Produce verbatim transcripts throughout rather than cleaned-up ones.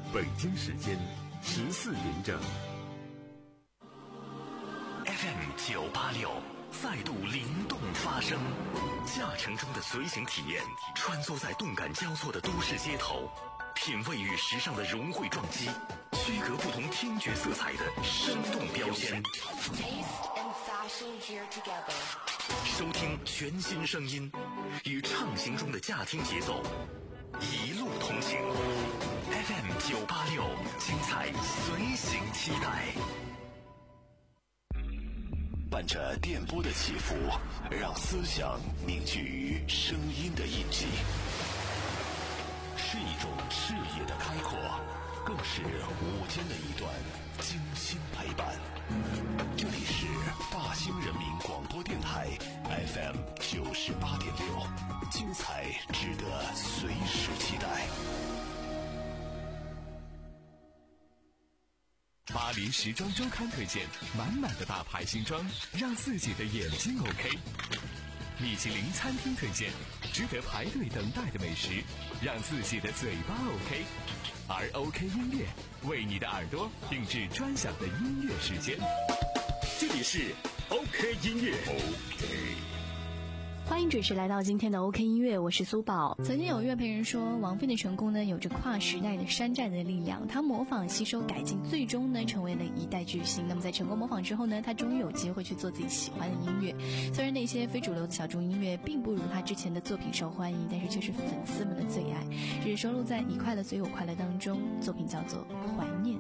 北京时间十四点整。 F M 九八六再度灵动发声，驾乘中的随行体验，穿梭在动感交错的都市街头，品味与时尚的融汇撞击，区隔不同听觉色彩的生动标签。收听全新声音，与畅行中的驾听节奏，一路同行。F M 九八六，精彩随行期待。 伴着电波的起伏，让思想凝聚于声音的印记，是一种视野的开阔，更是午间的一段精心陪伴。这里是大兴人民广播电台 F M 九十八点六，精彩值得随时期待。 巴黎时装周刊推荐满满的大牌新装，让自己的眼睛 OK。米其林餐厅推荐值得排队等待的美食，让自己的嘴巴 OK。而 OK 音乐为你的耳朵定制专享的音乐时间。这里是 OK 音乐 OK。 欢迎准时来到今天的 OK 音乐，我是苏宝。曾经有乐评人说，王菲的成功呢，有着跨时代的山寨的力量。她模仿、吸收、改进，最终呢，成为了一代巨星。那么在成功模仿之后呢，她终于有机会去做自己喜欢的音乐。虽然那些非主流的小众音乐并不如她之前的作品受欢迎，但是却是粉丝们的最爱。这是收录在《你快乐所以我快乐》当中，作品叫做《怀念》。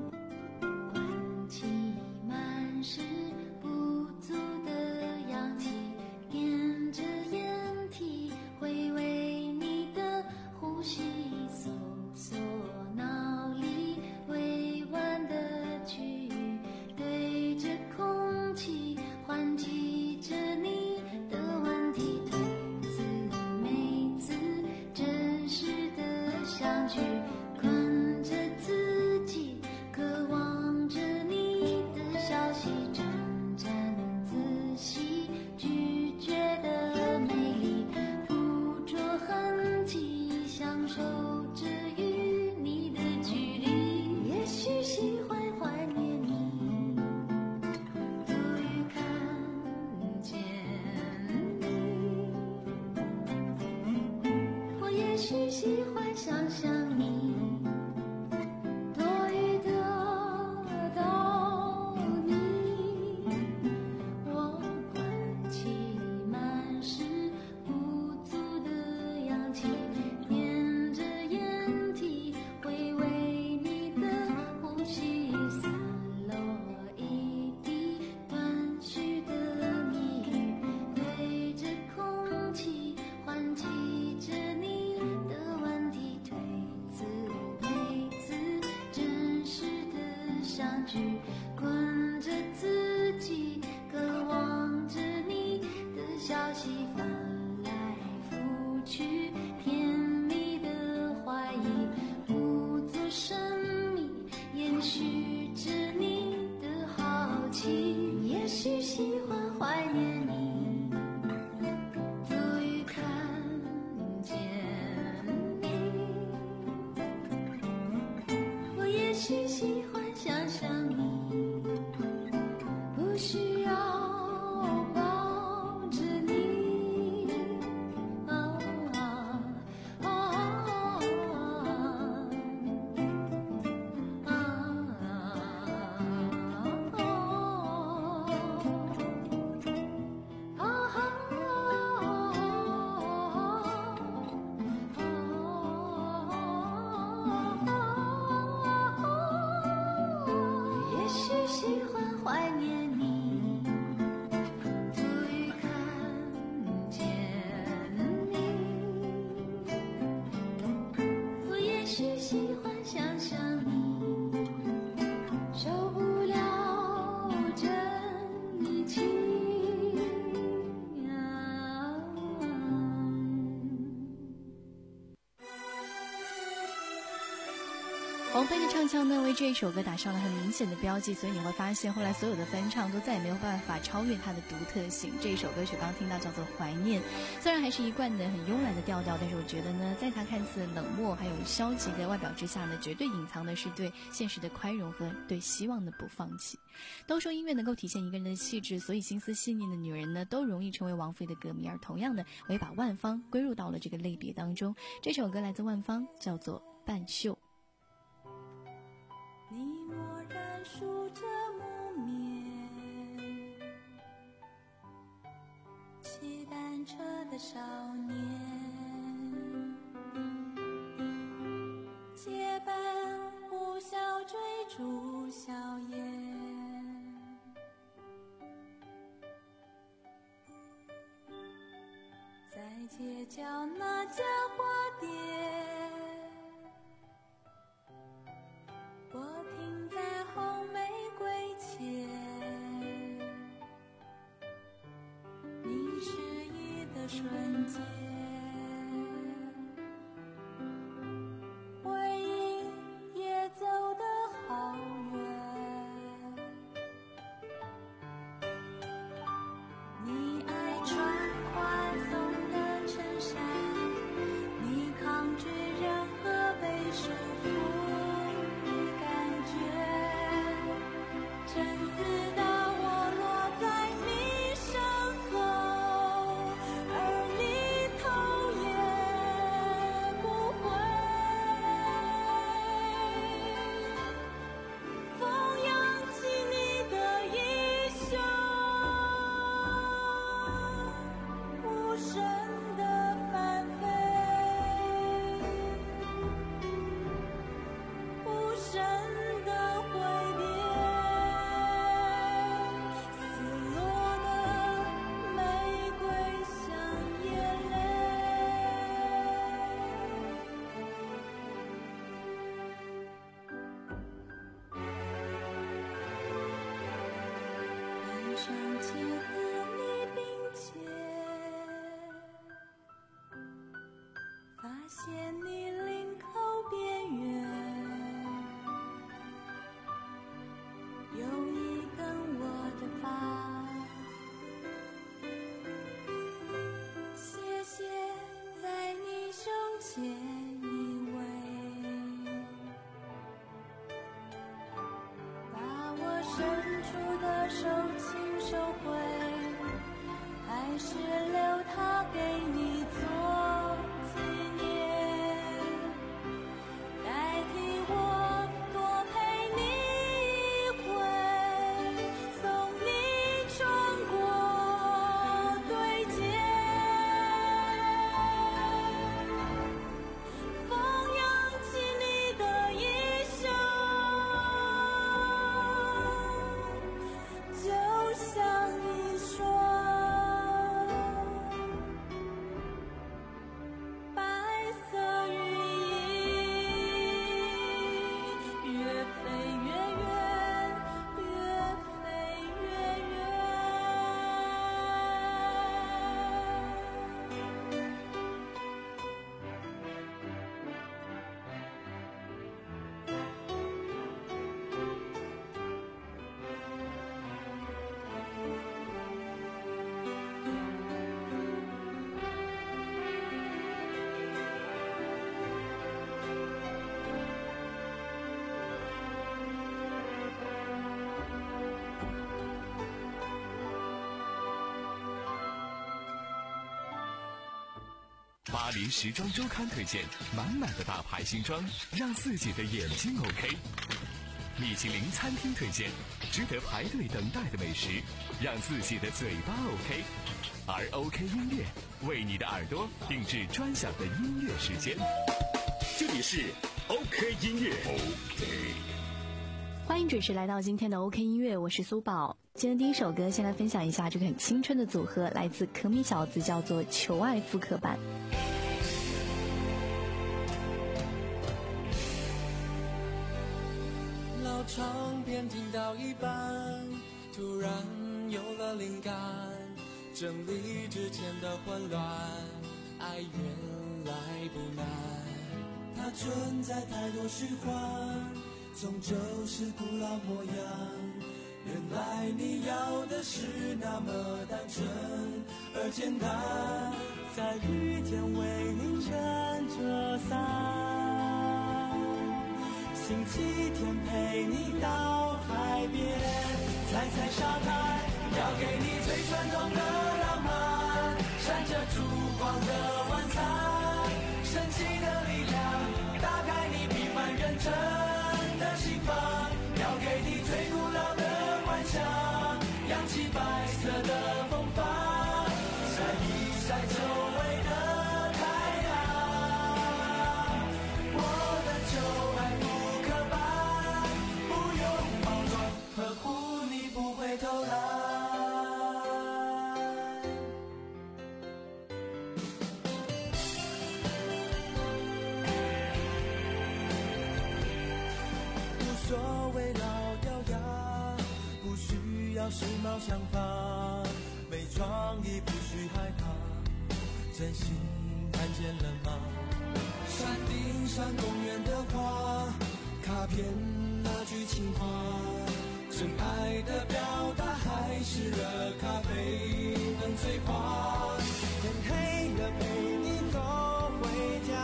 王菲的唱腔呢，为这一首歌打上了很明显的标记，所以你会发现后来所有的翻唱都再也没有办法超越它的独特性。这一首歌曲刚刚听到叫做《怀念》，虽然还是一贯的很慵懒的调调，但是我觉得呢，在它看似冷漠还有消极的外表之下呢，绝对隐藏的是对现实的宽容和对希望的不放弃。都说音乐能够体现一个人的气质，所以心思细腻的女人呢，都容易成为王菲的歌迷。而同样的，我也把万芳归入到了这个类别当中。这首歌来自万芳，叫做《半袖》。 你默然数着木棉，骑单车的少年，结伴呼啸追逐硝烟，在街角那家花店，我停在红玫瑰前，你示意的瞬间，回忆也走得好远。你爱穿宽松的衬衫，你抗拒任何被束缚真丝的我落在你身后，而你头也不回。风扬起你的衣袖，无声的翻飞，无声的挥别。上前和你并肩，发现你领口边缘有一根我的发，斜斜在你胸前依偎，把我伸出的手轻收回，还是留它给你做纪念，代替我多陪你一回，送你穿过对街。风扬起你的衣袖，就像一双白色羽翼，越飞越远，越飞越远。 巴黎时装周刊推荐满满的大牌新装，让自己的眼睛 OK。米其林餐厅推荐值得排队等待的美食，让自己的嘴巴 OK。而 OK 音乐为你的耳朵定制专享的音乐时间。 这里是 OK 音乐 OK。 欢迎准时来到今天的 OK 音乐，我是苏宝。今天第一首歌先来分享一下这个很青春的组合，来自可米小子，叫做求爱复刻版。 老唱片听到一半，突然有了灵感，整理之前的混乱，爱原来不难。 它存在太多虚幻，终究是古老模样。原来你要的是那么单纯而简单，在雨天为你撑着伞，星期天陪你到海边，踩踩沙滩，要给你最传统的浪漫，闪着烛光的晚餐，神奇的力量打开你平凡认真的心房，要给你最古老的幻想，扬起白色的风帆，晒一晒周围的太阳。我的旧爱不刻板，不用包装，呵护你不会偷懒。无所谓老掉牙，不需要时髦想法，没创意不需害怕，真心看见了吗？山顶上公园的花，卡片那句情话，真爱的表达还是热咖啡能催化，天黑了陪你走回家，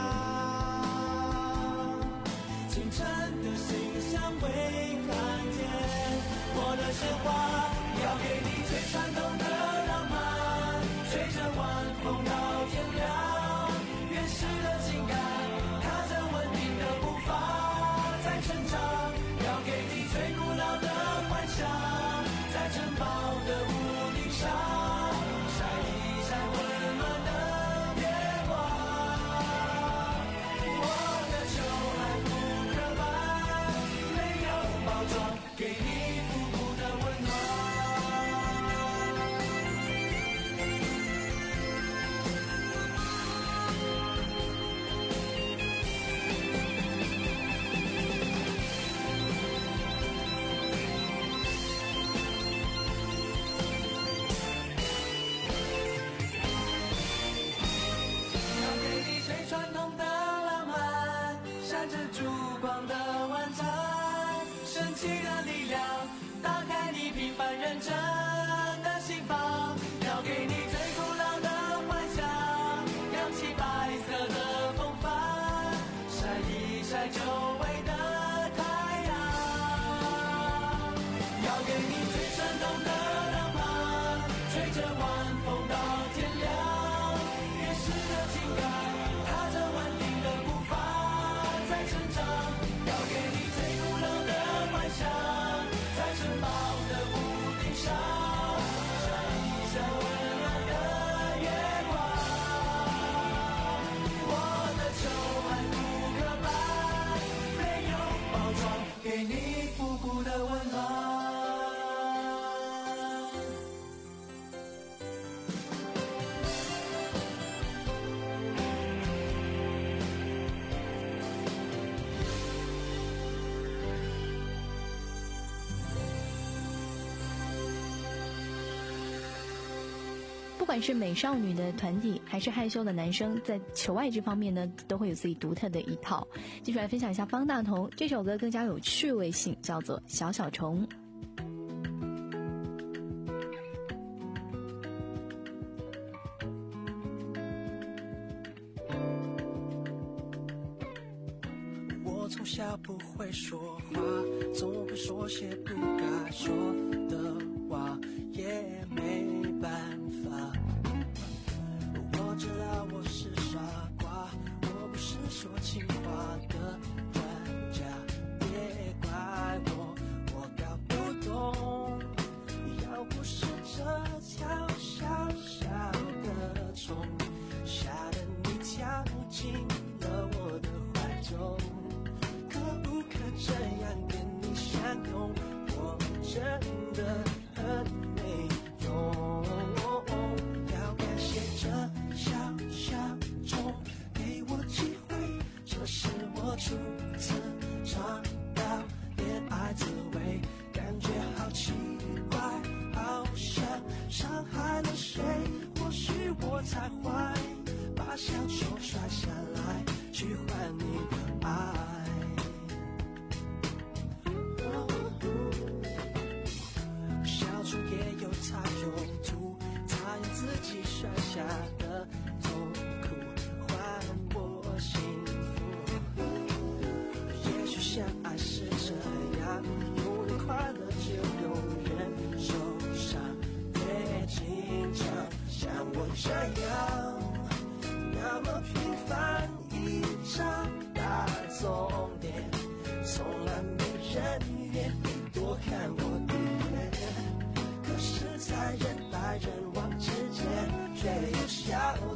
清晨的信箱会看见我的神话，要给你最传统的浪漫，吹着晚风到天亮，原始的情感踏着稳定的步伐在成长，要给你最古老的幻想，在城堡的屋顶上晒一晒温暖的月光。我的旧爱不刻板，没有包装，给你复古的温暖。要给你最传统的浪漫，闪着烛光的晚餐，神奇的力量打开你平凡认真的心房，要给你最古老的幻想，扬起白色的风帆，晒一晒周围的太阳，要给你最传统的浪漫，吹着晚风到天亮，原始的情感踏着稳定的步伐在成长，要给你最古老的幻想，在城堡的屋顶上晒一晒温暖的月光。我的旧爱不刻板，没有包装，给你复古的温暖。 不管是美少女的团体，还是害羞的男生，在求爱这方面呢，都会有自己独特的一套。继续来分享一下方大同这首歌更加有趣味性，叫做《小小虫》。 我从小不会说话，总会说些不该说的话，也没办法。我知道我是傻瓜，我不是说情话的专家，别怪我，我搞不懂。要不是这条小小的虫，吓得你跳进了我的怀中，可不可这样跟你相拥？我真的很没用。要感谢这小小虫给我机会，这是我初次尝到恋爱滋味，感觉好奇怪，好像伤害了谁。或许我才坏，把小球摔下来去换你的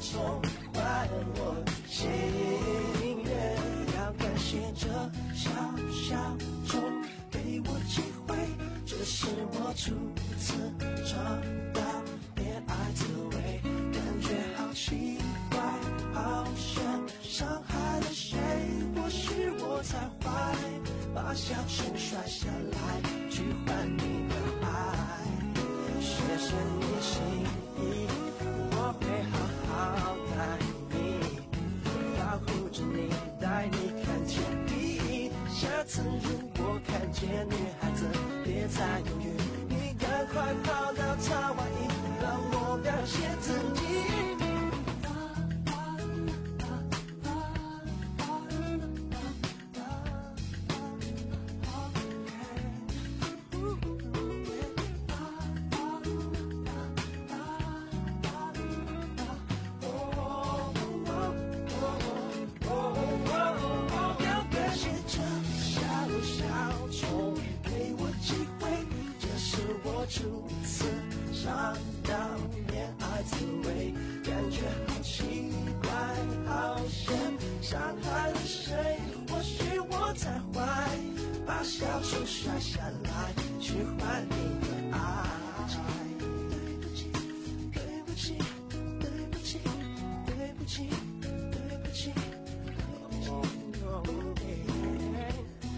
送还我心愿。要感谢这小小钟给我机会，这是我初次尝到恋爱滋味，感觉好奇怪，好像伤害了谁。或许我才坏，把小手摔下来去换你的爱。谢谢你心意，我会好好待你，保护着你，带你看天地。下次如果看见女孩子，别再犹豫，你赶快跑到她外衣，让我表现自己。初次尝到恋爱滋味，感觉好奇怪，好像伤害了谁。或许我才坏，把小手摔下来去换你的爱。对不起，对不起，对不起，对不起，对不起。Oh, yeah.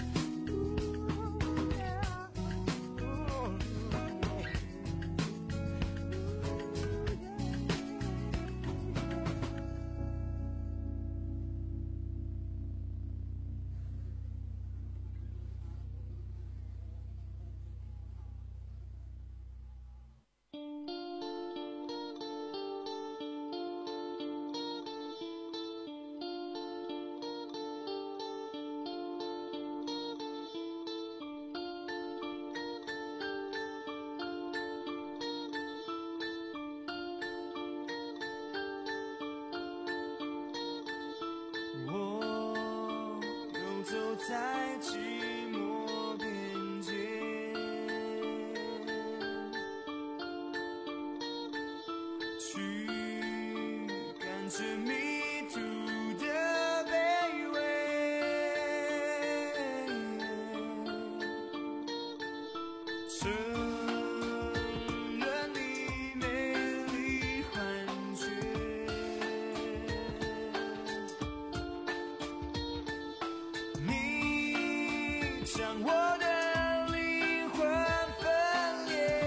在寂寞边界，去感觉迷途的卑微，承认你美丽幻觉。将我的灵魂分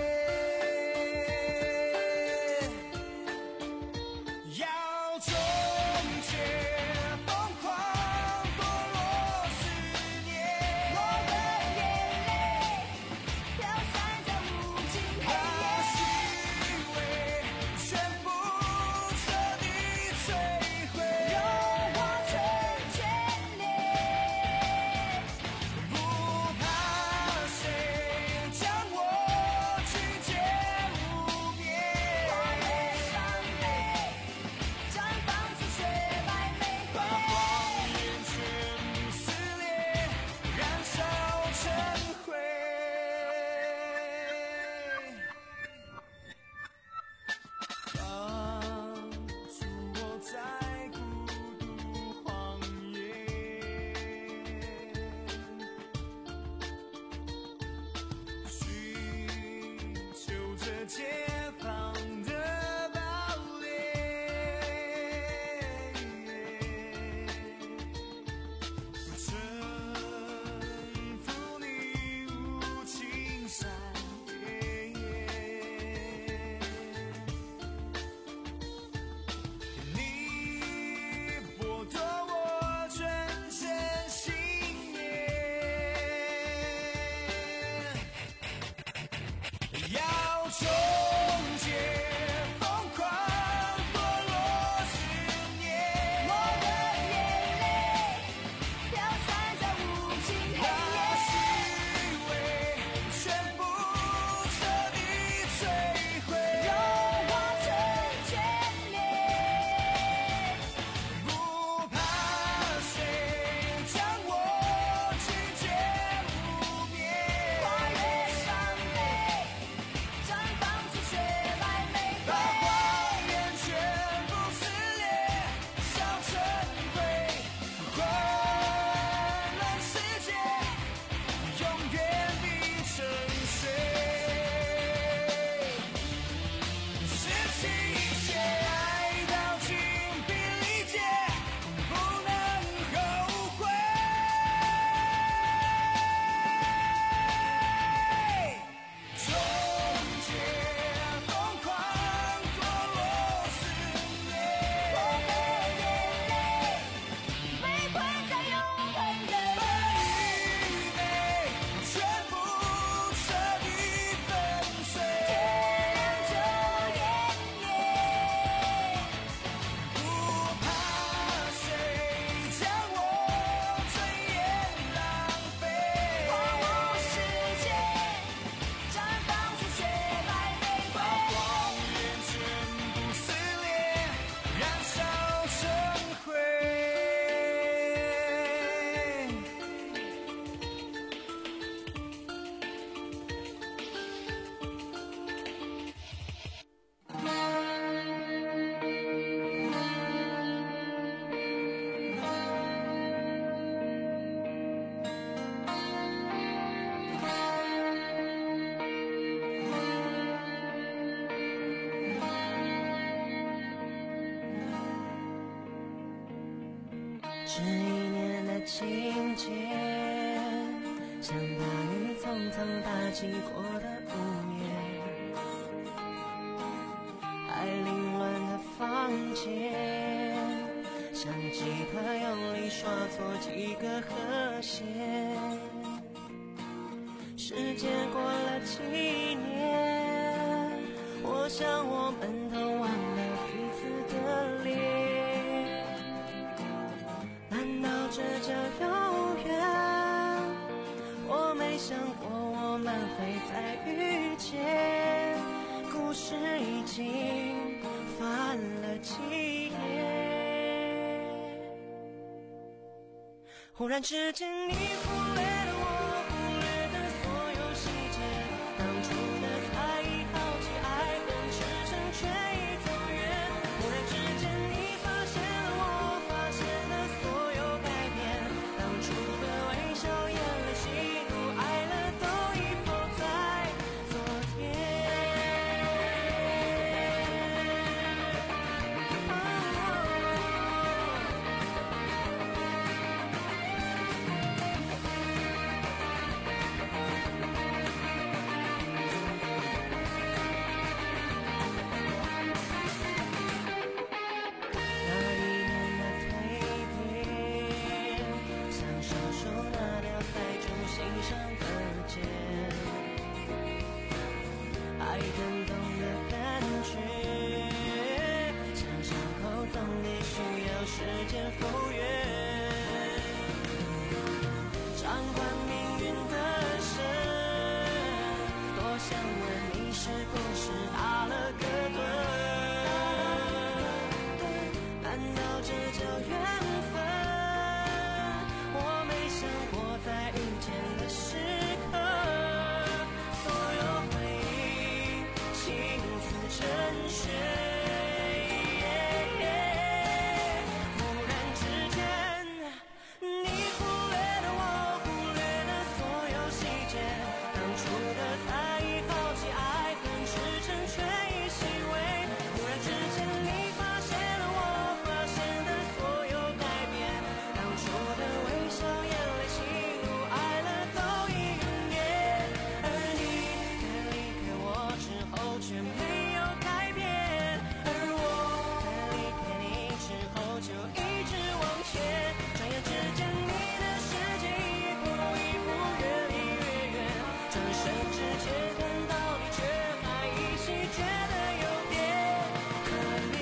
裂，要终结疯狂堕落思念。我的眼泪飘散在无尽黑夜，把虚伪全部彻底摧毁，融化成眷恋。解放的堡垒，征服你无情闪电，你剥夺我纯真信念，要求是一年的情节，像大雨匆匆打击过的午夜，还凌乱的房间，像吉他用力刷错几个和弦。时间过了几年，我想我们都忘了彼此的脸，难道这叫永远？我没想过我们会再遇见，故事已经翻了几页，忽然之间你忽略了我，忽略的所有细节，当初的猜疑、好奇、爱恨、痴诚却已走远，忽然之间你发现了我，发现了所有改变，当初的微笑、眼泪、喜怒哀乐都已抛在昨天。那一年的蜕变，像小手拿掉在中心上的茧，爱更懂的感觉，像伤口总得需要时间复原，掌管命运的神，多想问你是不是打了个盹，难道这叫缘分？我没想过在遇见的时刻，所有回忆倾似成雪。忽然之间，你忽略了我，忽略了所有细节，当初的猜疑、好奇、爱恨、痴诚却已细微。忽然之间，你发现了我，发现的所有改变，当初的微笑、眼泪、喜怒哀乐都已云烟，而你在离开我之后却没有改变，而我在离开你之后就一直往前。转眼之间，你的世界一步一步越离越远，转身之前看到你，却还依稀觉得有点可怜。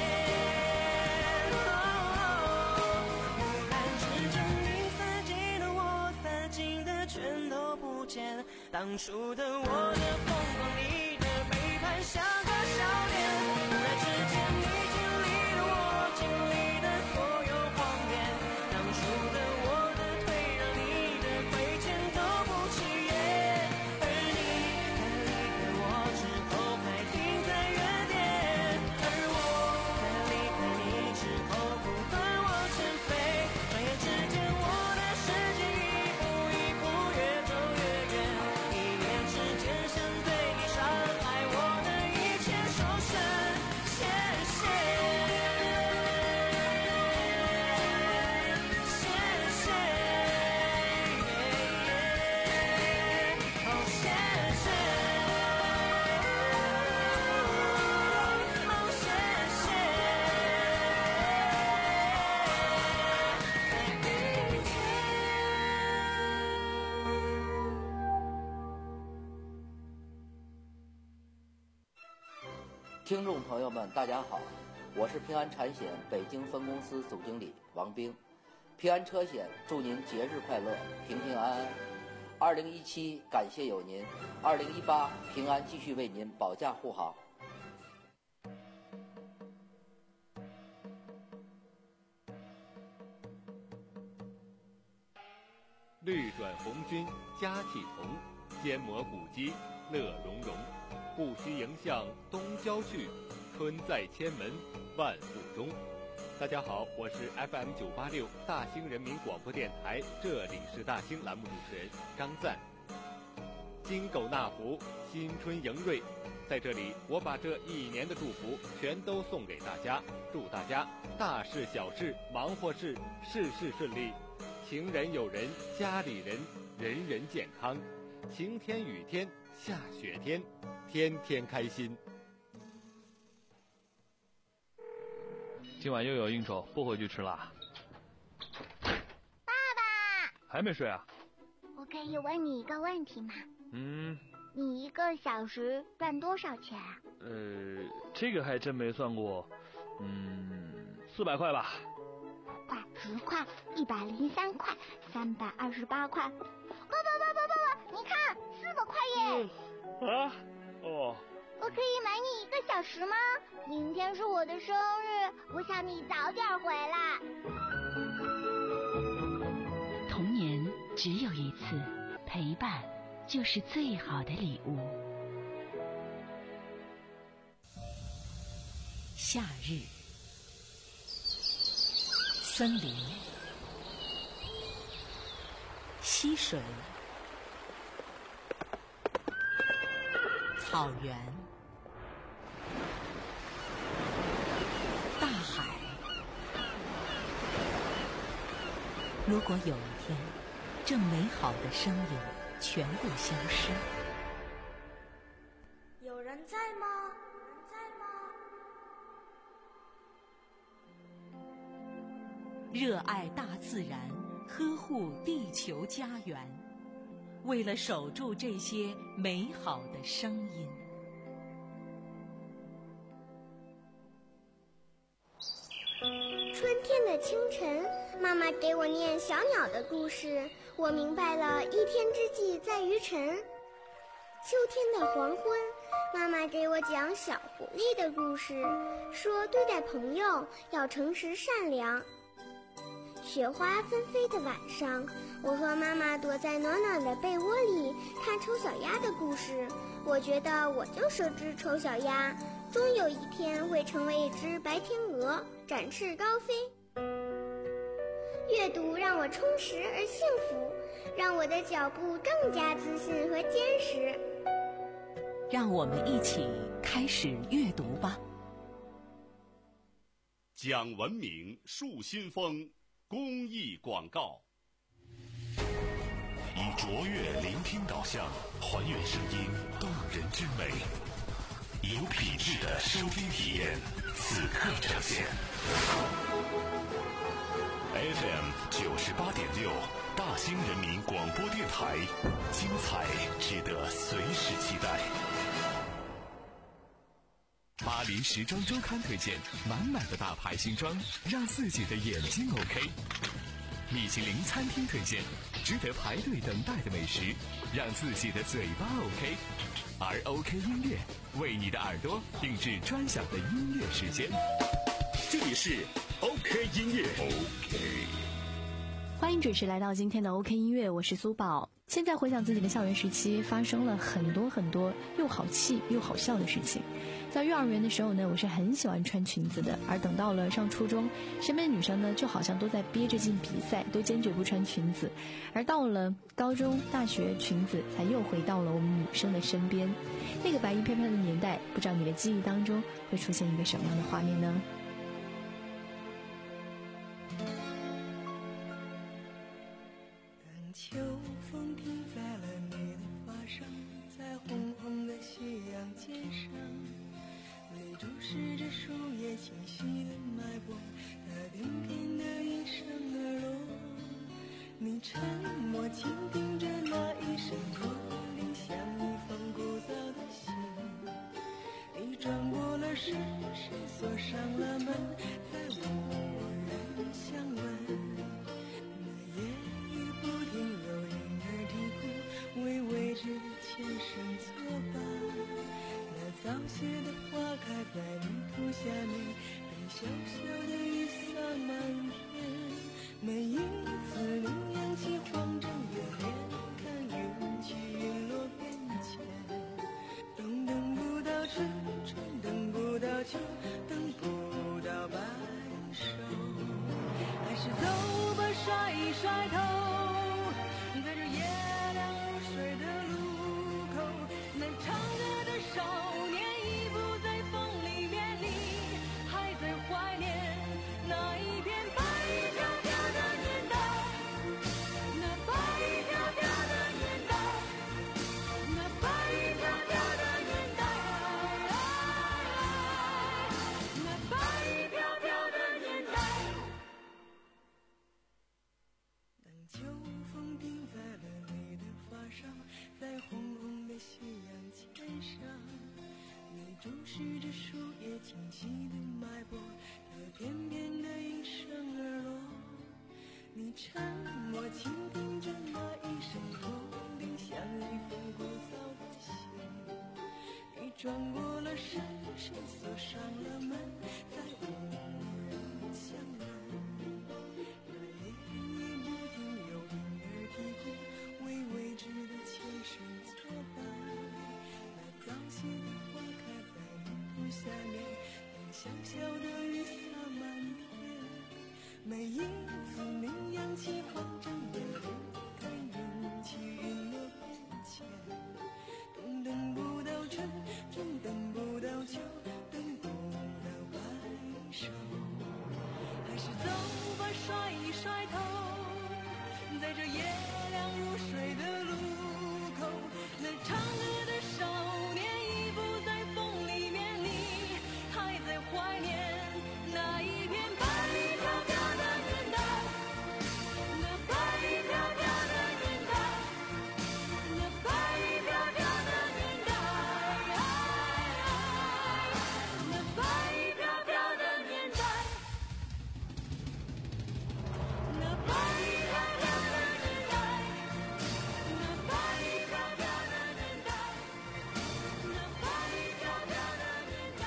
忽然之间，你塞进的我，塞进的全都不见，当初的我的疯狂，你的背叛，像个笑脸。忽然之间，你经历了我经历的所有谎言，当初的我的退让，你的亏欠都不起眼，而你在离开我之后还停在原点，而我在离开你之后不断往前飞。转眼之间，我的世界一步一步越走越远，一念之间想对你伤害我的一切收身，谢谢，谢谢，哦谢谢，哦谢谢，再遇见。 听众朋友们，大家好，我是平安产险北京分公司总经理王兵。平安车险祝您节日快乐，平平安安。二零一七感谢有您，二零一八平安继续为您保驾护航。 绿转红军佳气同，坚磨古肌乐融融。不须迎向东郊去，春在千门万户中。大家好，我是 F M 九八六大兴人民广播电台，这里是大兴栏目主持人张赞。金狗纳福，新春迎瑞， 在这里，我把这一年的祝福全都送给大家，祝大家大事小事忙活事事事顺利，情人友人家里人人人健康，晴天雨天下雪天，天天开心。 今晚又有应酬，不回去吃了。 爸爸， 还没睡啊？ 我可以问你一个问题吗？ 嗯。 你一个小时赚多少钱啊？ 呃，这个还真没算过。嗯，四百块吧。 快，十块，一百零三块，三百二十八块。爸爸爸爸爸爸，你看，四百块耶！ 嗯、啊？哦。 我可以买你一个小时吗？明天是我的生日，我想你早点回来。 童年只有一次，陪伴就是最好的礼物。夏日，森林，溪水，草原，大海。如果有一天，这美好的声音全部消失， 有人在吗？有人在吗？ 热爱大自然，呵护地球家园，为了守住这些美好的声音。 春天的清晨，妈妈给我念小鸟的故事，我明白了一天之计在于晨。秋天的黄昏，妈妈给我讲小狐狸的故事，说对待朋友要诚实善良。雪花纷飞的晚上，我和妈妈躲在暖暖的被窝里看丑小鸭的故事，我觉得我就是只丑小鸭，终有一天会成为一只白天鹅，展翅高飞。阅读让我充实而幸福，让我的脚步更加自信和坚实。 让我们一起开始阅读吧。 讲文明树新风公益广告。 以卓越聆听导向，还原声音动人之美，有品质的收听体验，此刻呈现。F M 九十八点六，大兴人民广播电台，精彩值得随时期待。 巴黎时装周刊推荐满满的大牌新装，让自己的眼睛 OK。米其林餐厅推荐值得排队等待的美食，让自己的嘴巴 OK。而 OK 音乐为你的耳朵定制专享的音乐时间。 这里是 OK 音乐 OK。 欢迎准时来到今天的 OK 音乐，我是苏宝。现在回想自己的校园时期，发生了很多很多又好气又好笑的事情。在幼儿园的时候呢，我是很喜欢穿裙子的，而等到了上初中，身边的女生呢就好像都在憋着进比赛，都坚决不穿裙子。而到了高中、大学，裙子才又回到了我们女生的身边。那个白衣飘飘的年代，不知道你的记忆当中会出现一个什么样的画面呢？ 秋风停在了你的发上，在红红的夕阳肩上，你注视着树叶清晰的脉搏，它翩翩地应声而落。你沉默倾听着那一声驼铃，像一封古早的信。你转过了身，谁锁上了门，再无人相问。前生作伴，那早谢的花开在泥土下面，被小小的雨洒满天。每一次你扬起起的脉搏，它翩翩地应声而落。你沉默倾听着那一声驼铃，像一封古早的信。你转过了身，谁锁上了门，再无人相认。那夜也不停有婴儿啼哭，为未知的前生作伴。那早谢的花开在路途下面，等小小的雨洒满天。每一次你扬起慌张的脸，看云起云落变迁。冬等不到春，春等不到秋，等不到白首。还是走吧，甩一甩头，在这夜凉如水的路口，那唱歌的少年已不在风里面，你还在怀念那一片白衣飘飘的年代，那白衣飘飘的年代，那白衣飘飘的年代，那白衣飘飘的年代，那白衣飘飘的年代，那白衣飘飘的年代，那白衣飘飘的年代，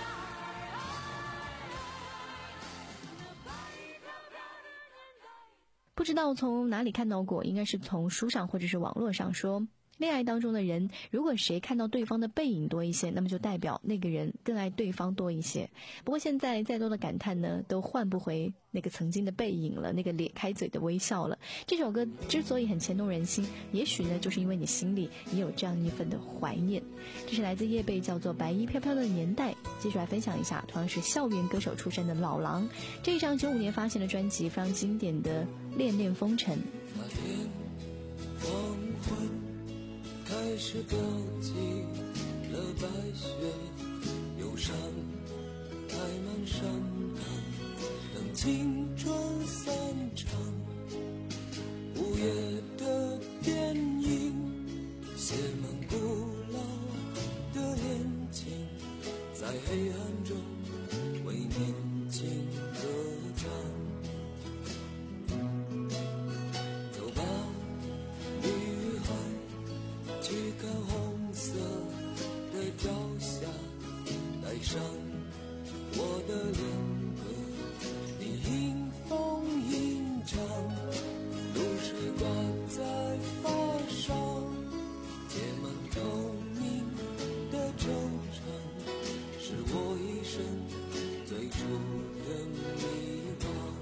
那白衣飘飘的年代。 不知道从哪里看到过，应该是从书上或者是网络上说，恋爱当中的人，如果谁看到对方的背影多一些，那么就代表那个人更爱对方多一些。不过现在再多的感叹呢，都换不回那个曾经的背影了，那个咧开嘴的微笑了。这首歌之所以很牵动人心，也许呢，就是因为你心里也有这样一份的怀念。这是来自叶蓓，叫做《白衣飘飘的年代》。接着来分享一下，同样是校园歌手出身的老狼，这一张九五年发行的专辑非常经典的《恋恋风尘》。 那天黄昏开始飘起了白雪，忧伤开满山岗，等青春散场。午夜的电影写满古老的恋情，在黑暗中为年轻歌唱。走吧，女孩，去看红色的朝霞，带上我的恋歌，你迎风吟唱，露水挂在发梢，结满透明的惆怅，是我一生最初的迷惘。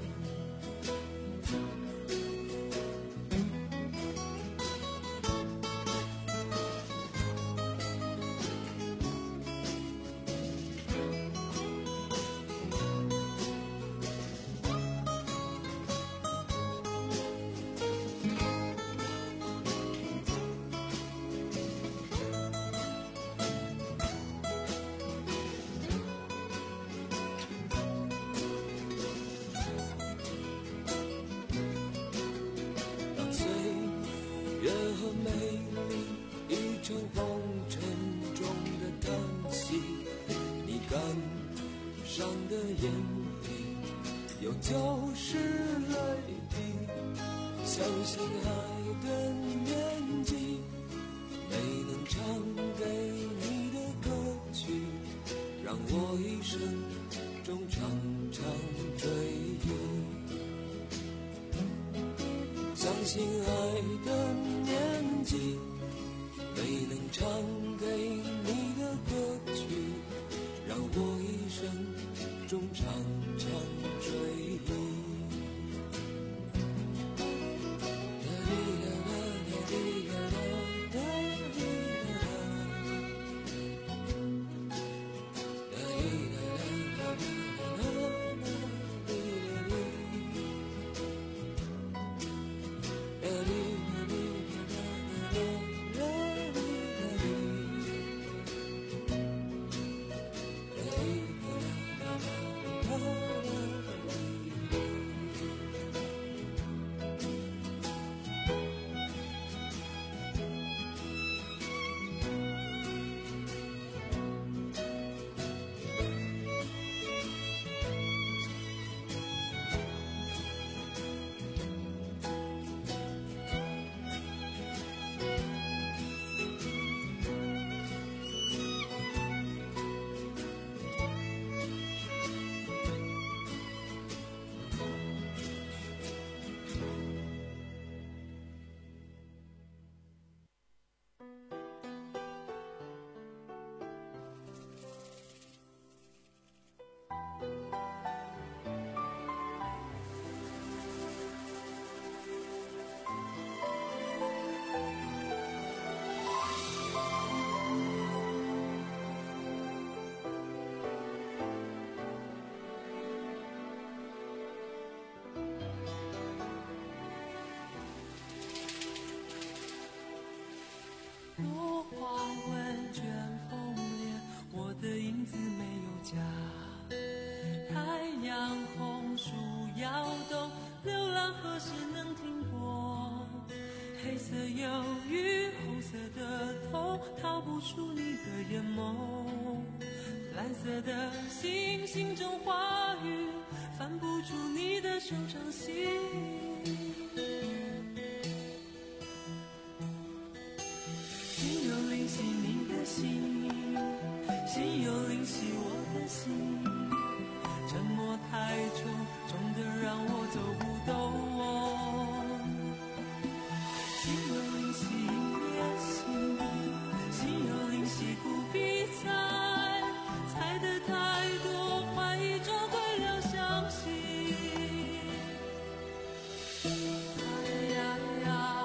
月和美丽一场红尘中的叹息，你感伤的眼底有旧时泪滴，相信爱的年纪，没能唱给你的歌曲，让我一生中常常追忆。相信爱的年纪，没能唱给你的歌曲，让我一生中常常追忆。 落花问卷风帘，我的影子没有家。太阳红树摇动，流浪何时能停泊？黑色忧郁，红色的头，逃不出你的眼眸。蓝色的星星中花语，翻不出你的手掌心。心有灵犀你的心，心有灵犀我的心。沉默太重，重得让我走不动。心有灵犀一面心，心有灵犀不必猜，猜得太多，怀疑终会了相信。哎呀呀，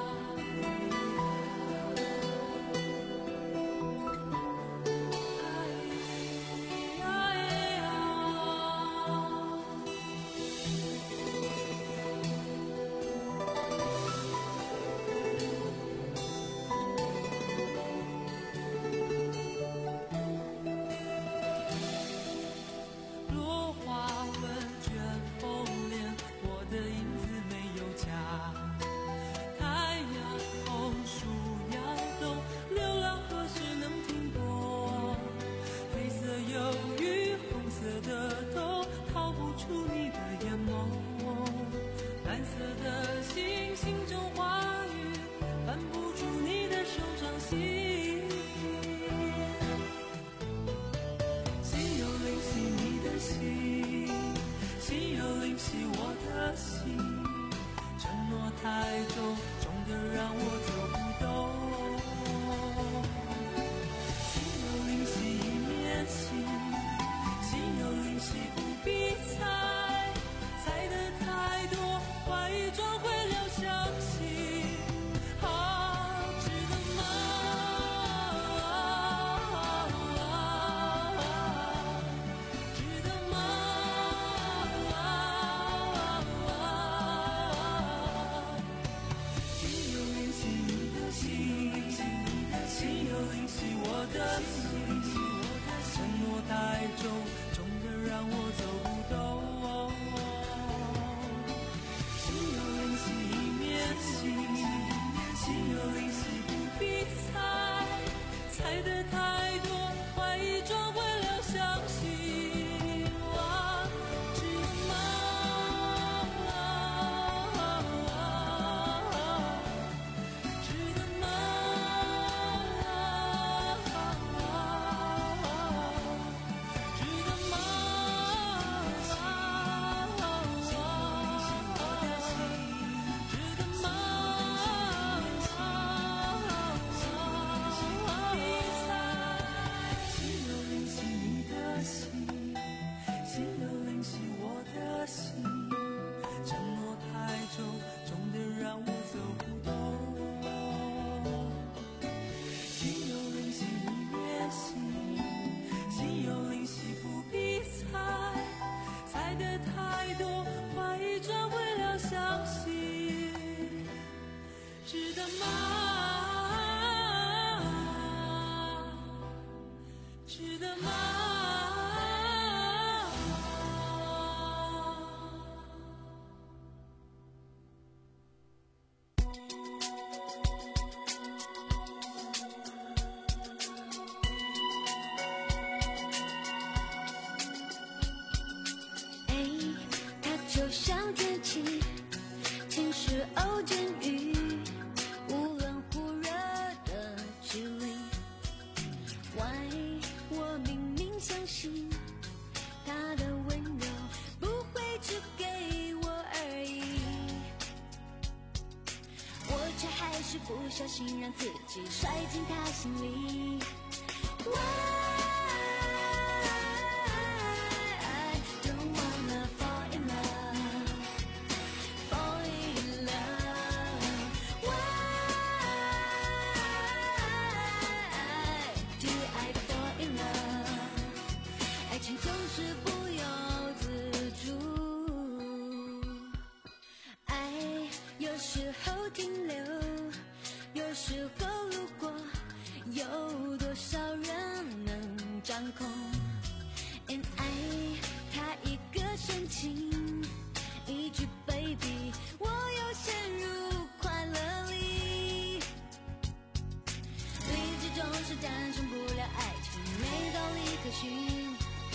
落花问卷风帘，我的影子没有家。太阳红树摇动，流浪何时能停泊？黑色忧郁，红色的头，逃不出你的眼眸。蓝色的星星中花语，翻不出你的手掌心。心有灵犀你的心，心有灵犀我的心。承诺太重，重得让我走不动。心有灵犀一面心，心有灵犀不必猜，猜得太多，怀疑终会了相信。啊，值得吗？值得吗？心有灵犀你的心，心有灵犀我的心。承诺太重，重得让我走不动。心有灵犀一面心，心有灵犀不必猜，猜得太多，怀疑终会了相信。啊，值得吗？值得吗？值得吗？值得吗？心有灵犀你的心，心有灵犀我的心。承诺太重，重得让我走不动。心有灵犀一面心，心有灵犀不必猜，猜得太多，怀疑转会了相信。值得吗？值得吗？ 哎，它就像天气，晴时偶阵雨，无论忽热的距离。Why？我明明相信它的温柔不会只给我而已，我却还是不小心让自己摔进它心里。Why？有时候停留，有时候路过， 有多少人能掌控？因爱他一个深情，一句 baby， 我又陷入快乐里。理智总是战胜不了爱情，没道理可循。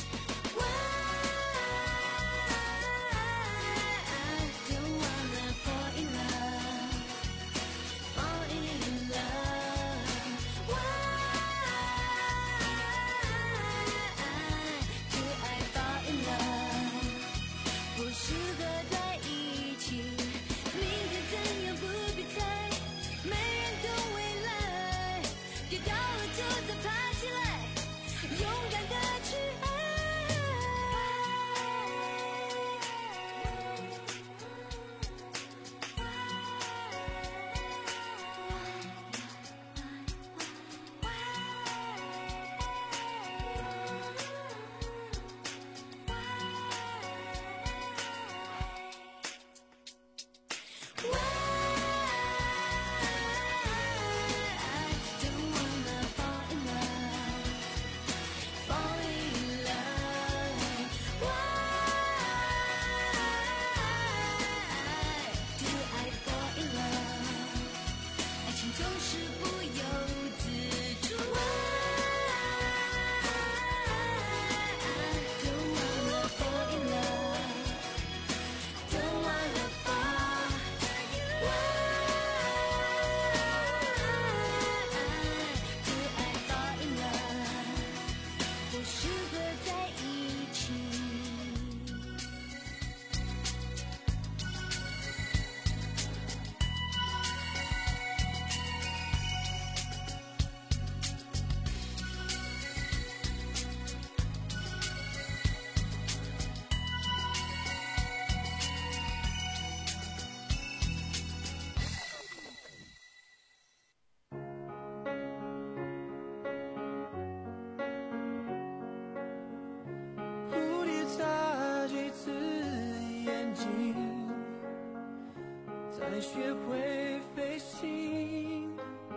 才学会飞行，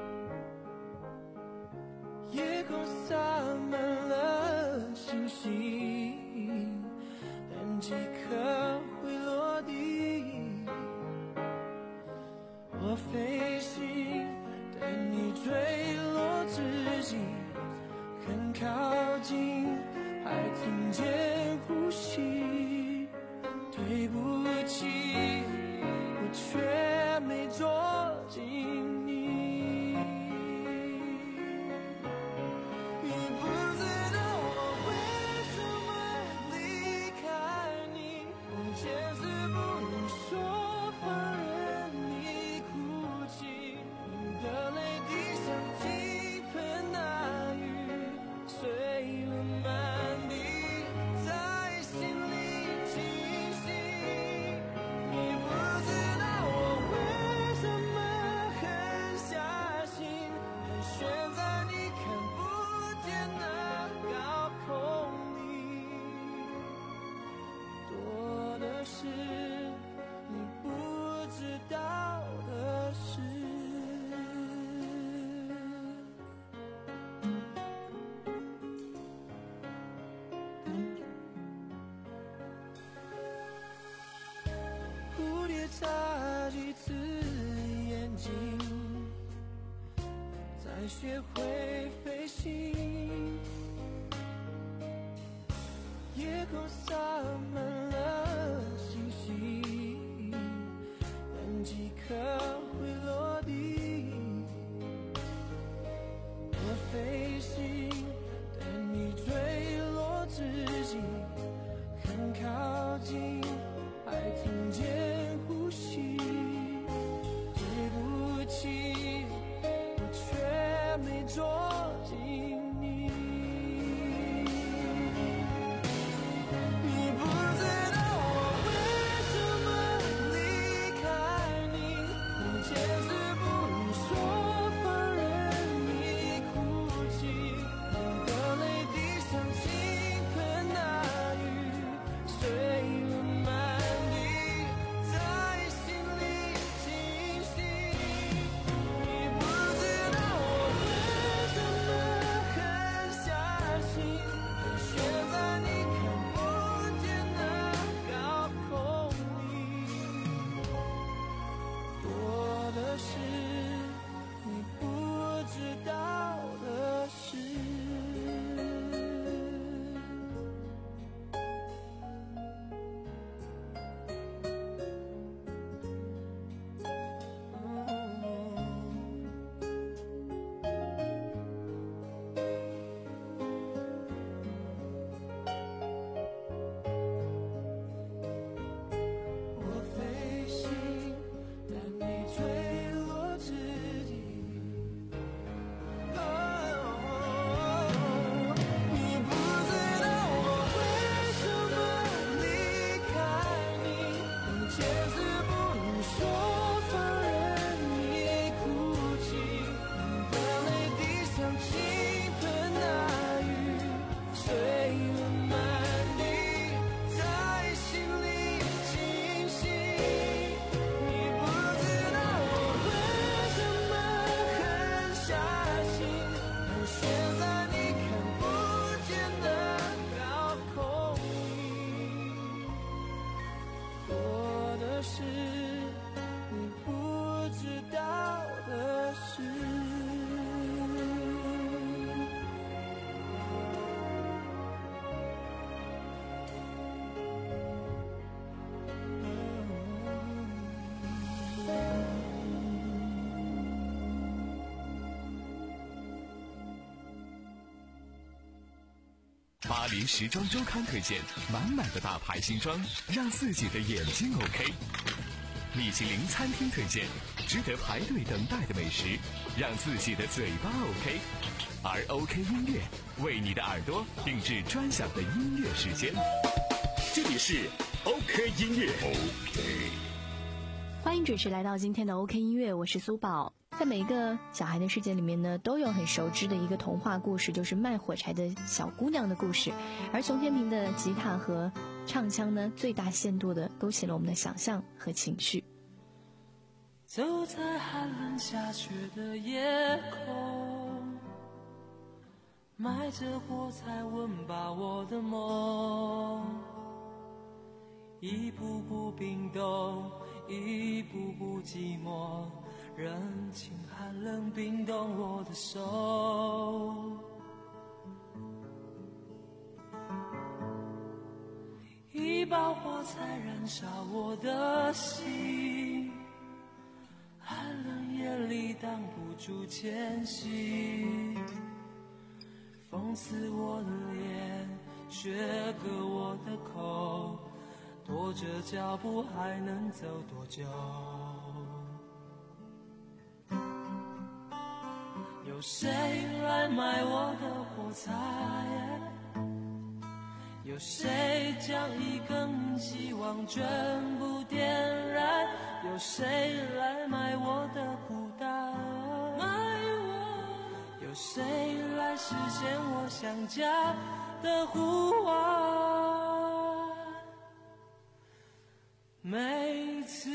夜空洒满了星星，但几颗会落地。我飞行，但你坠落之际，很靠近，还听见呼吸。对不起，我却没捉紧你。你不知道我为什么离开你，我坚持不能说放任你哭泣，你的泪滴像倾盆大雨，碎了满地，在心里清醒。你不知道我为什么狠下心，盘旋在你看不见的高空里，多的是你不知道的事。蝴蝶眨几次眼睛，才学会飞行。夜空洒满了星星，但几颗会落地。我飞行，但你坠落之际，很靠近，还听见呼吸。对不起，我却没捉紧你。你不知道我为什么离开你，我巴黎时装周刊推荐，满满的大牌新装，让自己的眼睛 OK。米其林餐厅推荐，值得排队等待的美食，让自己的嘴巴 OK。而 OK 音乐为你的耳朵定制专享的音乐时间。 这里是 OK 音乐 OK。 欢迎准时来到今天的 OK 音乐，我是苏宝。在每一个小孩的世界里面呢，都有很熟知的一个童话故事，就是卖火柴的小姑娘的故事。而熊天平的吉他和唱腔呢，最大限度地勾起了我们的想象和情绪。 走在寒冷下雪的夜空，埋着火柴温饱我的梦，一步步冰冻，一步步寂寞，人情寒冷冰冻我的手。一把火柴燃烧我的心，寒冷夜里挡不住前行，风刺我的脸，雪割我的口，拖着脚步还能走多久？有谁来买我的火柴？有谁将一根希望全部点燃？有谁来买我的孤单？买我？有谁来实现我想家的呼唤？每次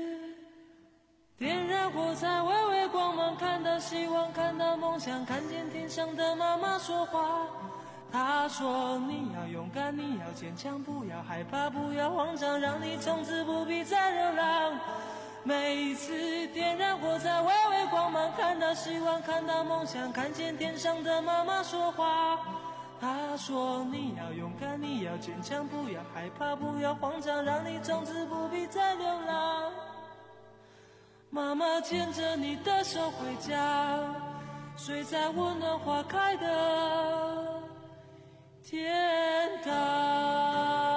点燃火柴，微微光芒，看到希望，看到梦想，看见天上的妈妈说话。她说你要勇敢，你要坚强，不要害怕，不要慌张，让你从此不必再流浪。每一次点燃火柴，微微光芒，看到希望，看到梦想，看见天上的妈妈说话。她说你要勇敢，你要坚强，不要害怕，不要慌张，让你从此不必再流浪。妈妈牵着你的手回家，睡在温暖花开的天堂。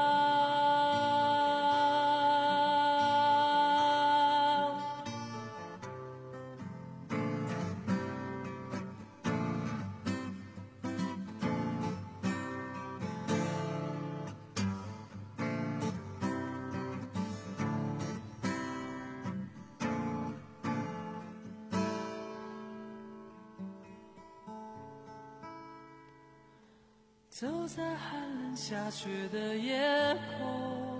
走在寒冷下雪的夜空，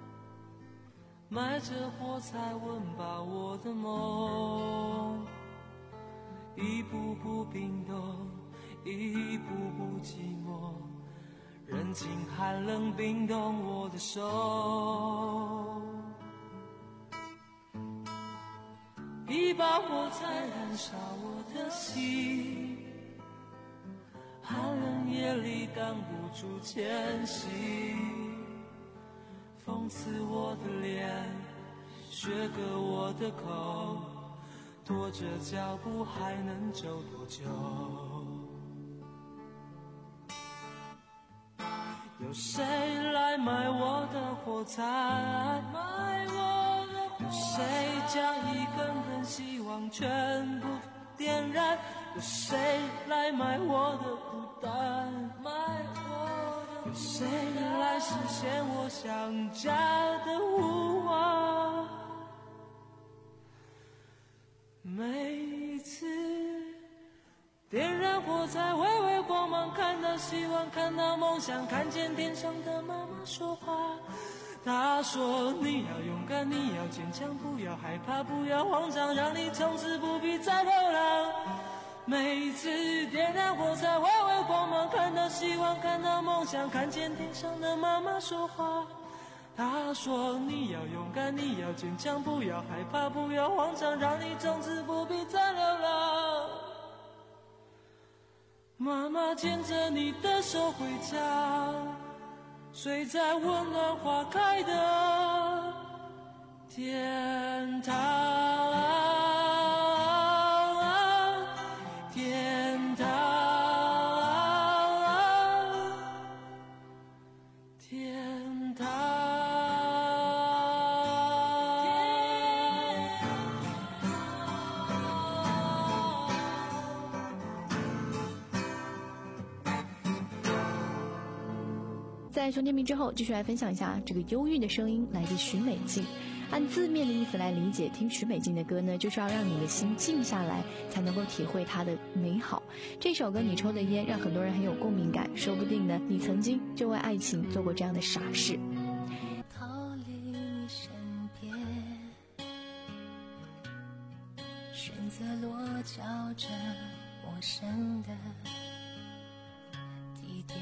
埋着火柴温饱我的梦，一步步冰冻，一步步寂寞，人情寒冷冰冻我的手。一把火柴燃烧我的心，寒冷夜里挡不住前行，风刺我的脸，雪割我的口，拖着脚步还能走多久？有谁来买我的火柴？买我的火柴。有谁将一根根希望全部点燃？有谁来买我的孤单？买我的。有谁来实现我想家的呼唤？每一次点燃火柴，微微光芒，看到希望，看到梦想，看见天上的妈妈说话。她说你要勇敢，你要坚强，不要害怕，不要慌张，让你从此不必再流浪。每一次点燃火柴，微微光芒，看到希望，看到梦想，看见天上的妈妈说话。她说你要勇敢，你要坚强，不要害怕，不要慌张，让你从此不必再流浪。妈妈牵着你的手回家，睡在温暖花开的天堂。天堂， 在熊天明之后，继续来分享一下这个忧郁的声音，来自许美静。按字面的意思来理解，听许美静的歌呢，就是要让你的心静下来，才能够体会它的美好。这首歌《你抽的烟》让很多人很有共鸣感，说不定呢，你曾经就为爱情做过这样的傻事。 逃离你身边，选择落脚这陌生的地点，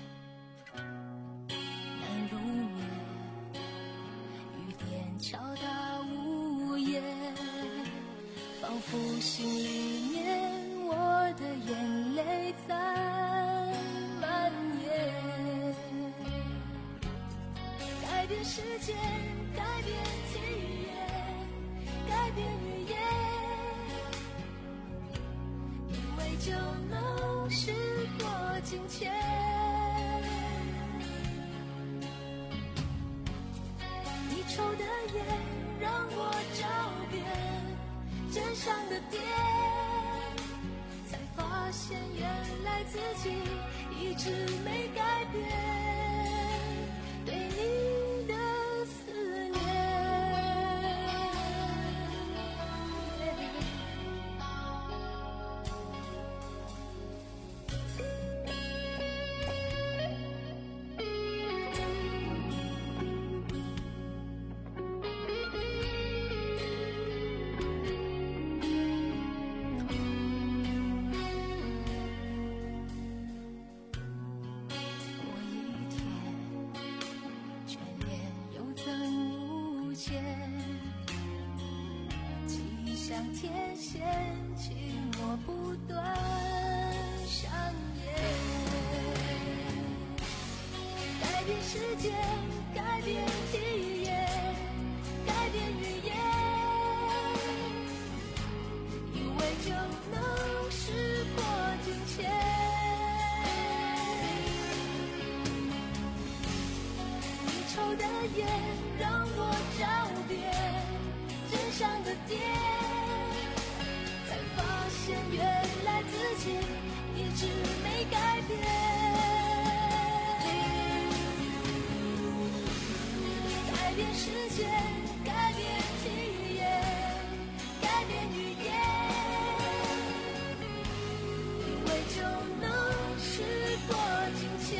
难入眠，雨点敲打屋檐，仿佛心里面我的眼泪在蔓延，改变世界，改变体验，改变语言，以为就能时过境迁。你抽的烟让我找遍真相的点，才发现原来自己一直没改变对你的思念。像天线紧握不断上演，改变世界，改变体验，改变语言，以为就能时过境迁。你抽的烟让我找遍真相的点，原来自己一直没改变，改变世界，改变体验，改变语言，以为就能时过境迁。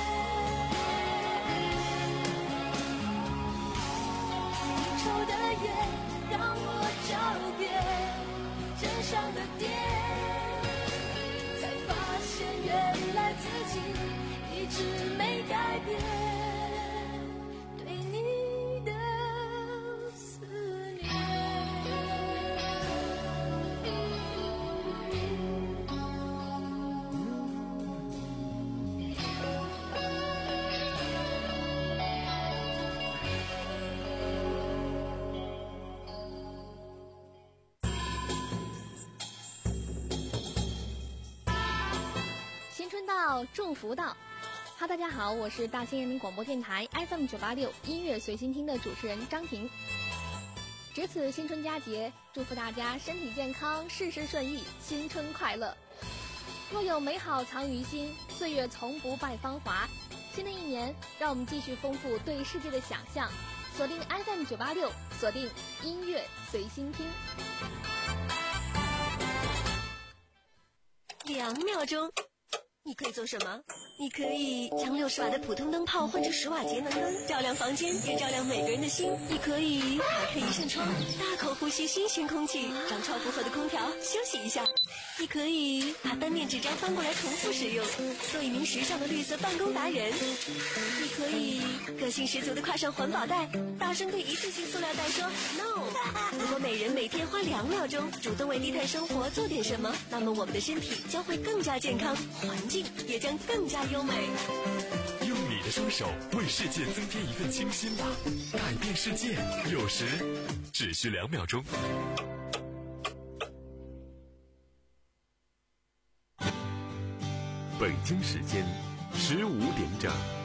你抽的烟让我找遍真相的点，才发现原来自己一直没改变对你的思念。 新春到，祝福到。哈，大家好，我是大兴人民广播电台 F M 九八六音乐随心听的主持人张婷。值此新春佳节，祝福大家身体健康，事事顺意，新春快乐。若有美好藏于心，岁月从不败芳华。新的一年，让我们继续丰富对世界的想象，锁定 F M 九八六，锁定音乐随心听。 两秒钟。你可以做什么？你可以将六十瓦的普通灯泡换成十瓦节能灯，照亮房间，也照亮每个人的心。你可以打开一扇窗，大口呼吸新鲜空气，让超负荷的空调休息一下。你可以把单面纸张翻过来重复使用，做一名时尚的绿色办公达人。你可以个性十足的挎上环保袋，大声对一次性塑料袋说 no。如果每人每天花两秒钟主动为低碳生活做点什么，那么我们的身体将会更加健康，环境也将更加优美。 用你的双手为世界增添一份清新吧，改变世界有时只需两秒钟。 北京时间十五点整。